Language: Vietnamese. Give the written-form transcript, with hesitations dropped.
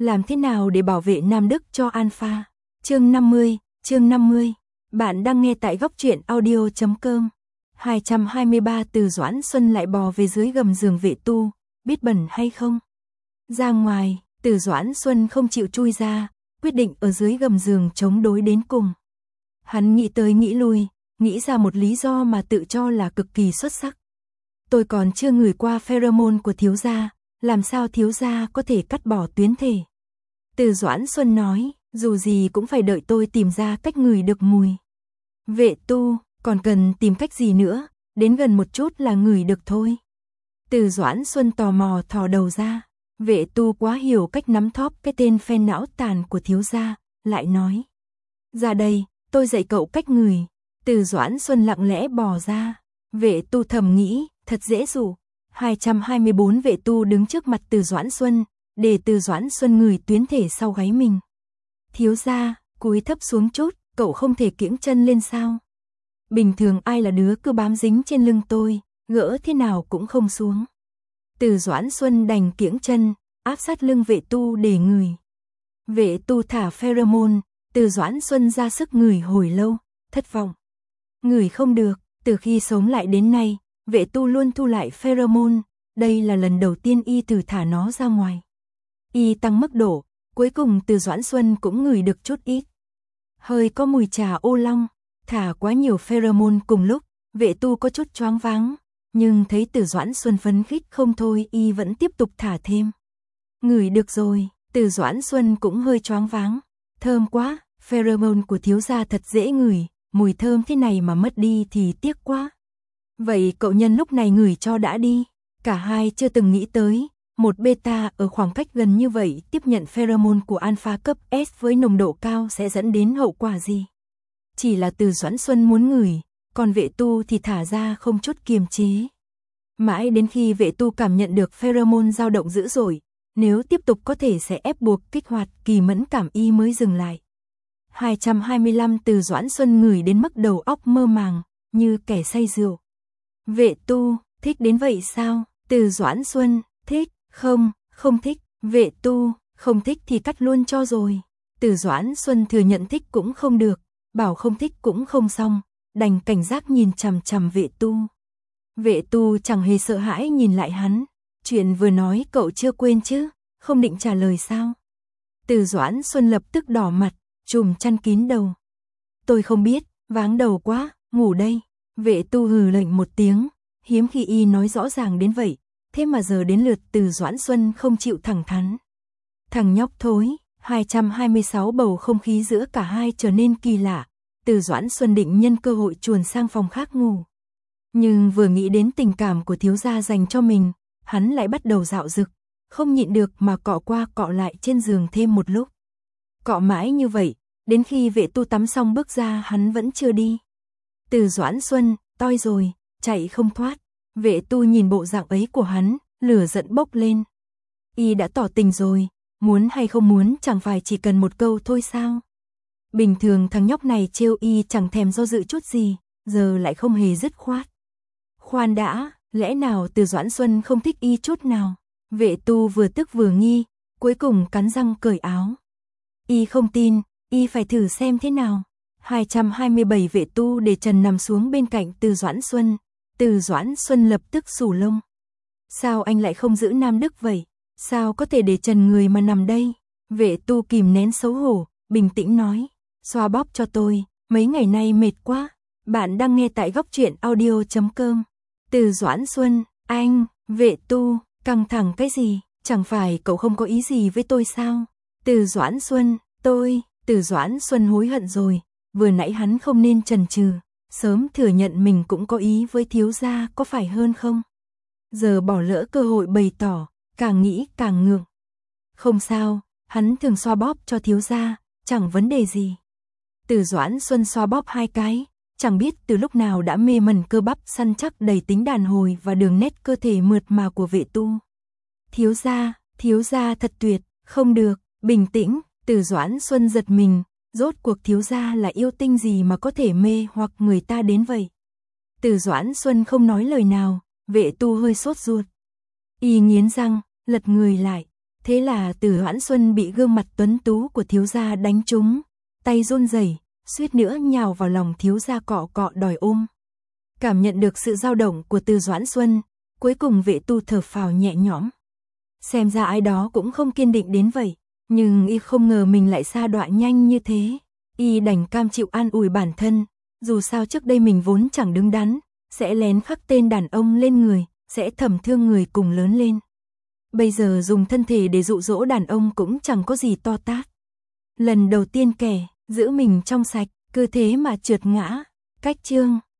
Làm thế nào để bảo vệ Nam Đức cho Alpha? Chương 50. Bạn đang nghe tại góc truyện audio.com. 223 Từ Doãn Xuân lại bò về dưới gầm giường Vệ Tu, biết bẩn hay không? Ra ngoài, Từ Doãn Xuân không chịu chui ra, quyết định ở dưới gầm giường chống đối đến cùng. Hắn nghĩ tới nghĩ lui, nghĩ ra một lý do mà tự cho là cực kỳ xuất sắc. Tôi còn chưa ngửi qua pheromone của thiếu gia, làm sao thiếu gia có thể cắt bỏ tuyến thể? Từ Doãn Xuân nói, dù gì cũng phải đợi tôi tìm ra cách ngửi được mùi. Vệ Tu, còn cần tìm cách gì nữa, đến gần một chút là ngửi được thôi. Từ Doãn Xuân tò mò thò đầu ra, Vệ Tu quá hiểu cách nắm thóp cái tên phen não tàn của thiếu gia, lại nói. Ra đây, tôi dạy cậu cách ngửi. Từ Doãn Xuân lặng lẽ bò ra, Vệ Tu thầm nghĩ, thật dễ dụ. 224 Vệ Tu đứng trước mặt Từ Doãn Xuân, để Từ Doãn Xuân ngửi tuyến thể sau gáy mình. Thiếu gia, cúi thấp xuống chút, cậu không thể kiễng chân lên sao? Bình thường ai là đứa cứ bám dính trên lưng tôi, gỡ thế nào cũng không xuống. Từ Doãn Xuân đành kiễng chân, áp sát lưng Vệ Tu để ngửi. Vệ Tu thả pheromone, Từ Doãn Xuân ra sức ngửi hồi lâu, thất vọng. Ngửi không được, từ khi sống lại đến nay, Vệ Tu luôn thu lại pheromone, đây là lần đầu tiên y thử thả nó ra ngoài. Y tăng mức độ, cuối cùng Từ Doãn Xuân cũng ngửi được chút ít. Hơi có mùi trà ô long, thả quá nhiều pheromone cùng lúc, Vệ Tu có chút choáng váng, nhưng thấy Từ Doãn Xuân phấn khích không thôi, y vẫn tiếp tục thả thêm. Ngửi được rồi, Từ Doãn Xuân cũng hơi choáng váng, thơm quá, pheromone của thiếu gia thật dễ ngửi, mùi thơm thế này mà mất đi thì tiếc quá. Vậy cậu nhân lúc này ngửi cho đã đi. Cả hai chưa từng nghĩ tới, một beta ở khoảng cách gần như vậy tiếp nhận pheromone của alpha cấp S với nồng độ cao sẽ dẫn đến hậu quả gì. Chỉ là Từ Doãn Xuân muốn ngửi, còn Vệ Tu thì thả ra không chút kiềm chế. Mãi đến khi Vệ Tu cảm nhận được pheromone dao động dữ dội, nếu tiếp tục có thể sẽ ép buộc kích hoạt kỳ mẫn cảm y mới dừng lại. 225 Từ Doãn Xuân ngửi đến mức đầu óc mơ màng, như kẻ say rượu. Vệ Tu, thích đến vậy sao? Từ Doãn Xuân, thích, không thích. Vệ Tu, không thích thì cắt luôn cho rồi. Từ Doãn Xuân thừa nhận thích cũng không được, bảo không thích cũng không xong, đành cảnh giác nhìn chằm chằm Vệ Tu. Vệ Tu chẳng hề sợ hãi nhìn lại hắn, chuyện vừa nói cậu chưa quên chứ, không định trả lời sao? Từ Doãn Xuân lập tức đỏ mặt, trùm chăn kín đầu. Tôi không biết, váng đầu quá, ngủ đây. Vệ Tu hừ lệnh một tiếng, hiếm khi y nói rõ ràng đến vậy, thế mà giờ đến lượt Từ Doãn Xuân không chịu thẳng thắn. Thằng nhóc thối. 226 Bầu không khí giữa cả hai trở nên kỳ lạ, Từ Doãn Xuân định nhân cơ hội chuồn sang phòng khác ngủ. Nhưng vừa nghĩ đến tình cảm của thiếu gia dành cho mình, hắn lại bắt đầu dạo dực, không nhịn được mà cọ qua cọ lại trên giường thêm một lúc. Cọ mãi như vậy, đến khi Vệ Tu tắm xong bước ra hắn vẫn chưa đi. Từ Doãn Xuân, toi rồi, chạy không thoát. Vệ Tu nhìn bộ dạng ấy của hắn, lửa giận bốc lên. Y đã tỏ tình rồi, muốn hay không muốn chẳng phải chỉ cần một câu thôi sao? Bình thường thằng nhóc này trêu y chẳng thèm do dự chút gì, giờ lại không hề dứt khoát. Khoan đã, lẽ nào Từ Doãn Xuân không thích y chút nào? Vệ Tu vừa tức vừa nghi, cuối cùng cắn răng cởi áo. Y không tin, y phải thử xem thế nào. 227 Vệ Tu để trần nằm xuống bên cạnh Từ Doãn Xuân. Từ Doãn Xuân lập tức xù lông. Sao anh lại không giữ Nam Đức vậy? Sao có thể để trần người mà nằm đây? Vệ Tu kìm nén xấu hổ, bình tĩnh nói. Xoa bóp cho tôi, mấy ngày nay mệt quá. Bạn đang nghe tại góc truyện audio.com. Từ Doãn Xuân, anh, Vệ Tu, căng thẳng cái gì? Chẳng phải cậu không có ý gì với tôi sao? Từ Doãn Xuân, Từ Doãn Xuân hối hận rồi. Vừa nãy hắn không nên chần chừ, sớm thừa nhận mình cũng có ý với thiếu gia có phải hơn không? Giờ bỏ lỡ cơ hội bày tỏ, càng nghĩ càng ngượng. Không sao, hắn thường xoa bóp cho thiếu gia, chẳng vấn đề gì. Từ Doãn Xuân xoa bóp hai cái, chẳng biết từ lúc nào đã mê mẩn cơ bắp săn chắc đầy tính đàn hồi và đường nét cơ thể mượt mà của Vệ Tu. Thiếu gia thật tuyệt, không được, bình tĩnh. Từ Doãn Xuân giật mình, rốt cuộc thiếu gia là yêu tinh gì mà có thể mê hoặc người ta đến vậy? Từ Doãn Xuân không nói lời nào, Vệ Tu hơi sốt ruột. Y nghiến răng, lật người lại, Thế là Từ Hoãn Xuân bị gương mặt tuấn tú của thiếu gia đánh trúng, tay run rẩy, suýt nữa nhào vào lòng thiếu gia cọ cọ đòi ôm. Cảm nhận được sự dao động của Từ Doãn Xuân, cuối cùng Vệ Tu thở phào nhẹ nhõm. Xem ra ai đó cũng không kiên định đến vậy, nhưng y không ngờ mình lại sa đọa nhanh như thế. Y đành cam chịu an ủi bản thân, dù sao trước đây mình vốn chẳng đứng đắn, sẽ lén khắc tên đàn ông lên người, sẽ thầm thương người cùng lớn lên. Bây giờ dùng thân thể để dụ dỗ đàn ông cũng chẳng có gì to tát. Lần đầu tiên kẻ giữ mình trong sạch, cứ thế mà trượt ngã. Cách chương